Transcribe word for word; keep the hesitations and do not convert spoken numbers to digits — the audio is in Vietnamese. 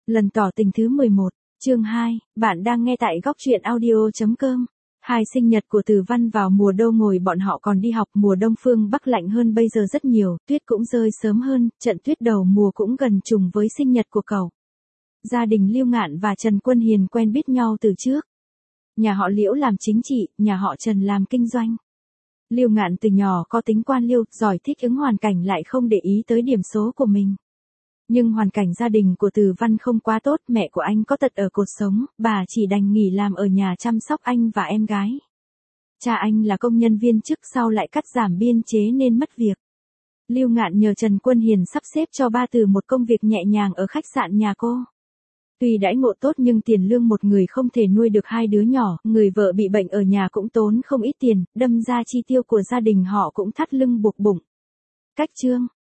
Lần tỏ tình thứ mười một, chương hai, bạn đang nghe tại góc truyện audio.com. Hai sinh nhật của Từ Văn vào mùa đông ngồi bọn họ còn đi học, mùa đông phương Bắc lạnh hơn bây giờ rất nhiều, tuyết cũng rơi sớm hơn, trận tuyết đầu mùa cũng gần trùng với sinh nhật của cậu. Gia đình Lưu Ngạn và Trần Quân Hiền quen biết nhau từ trước. Nhà họ Liễu làm chính trị, nhà họ Trần làm kinh doanh. Lưu Ngạn từ nhỏ có tính quan liêu, giỏi thích ứng hoàn cảnh lại không để ý tới điểm số của mình. Nhưng hoàn cảnh gia đình của Từ Văn không quá tốt, mẹ của anh có tật ở cột sống, bà chỉ đành nghỉ làm ở nhà chăm sóc anh và em gái. Cha anh là công nhân viên chức sau lại cắt giảm biên chế nên mất việc. Lưu Ngạn nhờ Trần Quân Hiền sắp xếp cho ba Từ một công việc nhẹ nhàng ở khách sạn nhà cô. Tuy đãi ngộ tốt nhưng tiền lương một người không thể nuôi được hai đứa nhỏ, người vợ bị bệnh ở nhà cũng tốn không ít tiền, đâm ra chi tiêu của gia đình họ cũng thắt lưng buộc bụng. Cách chương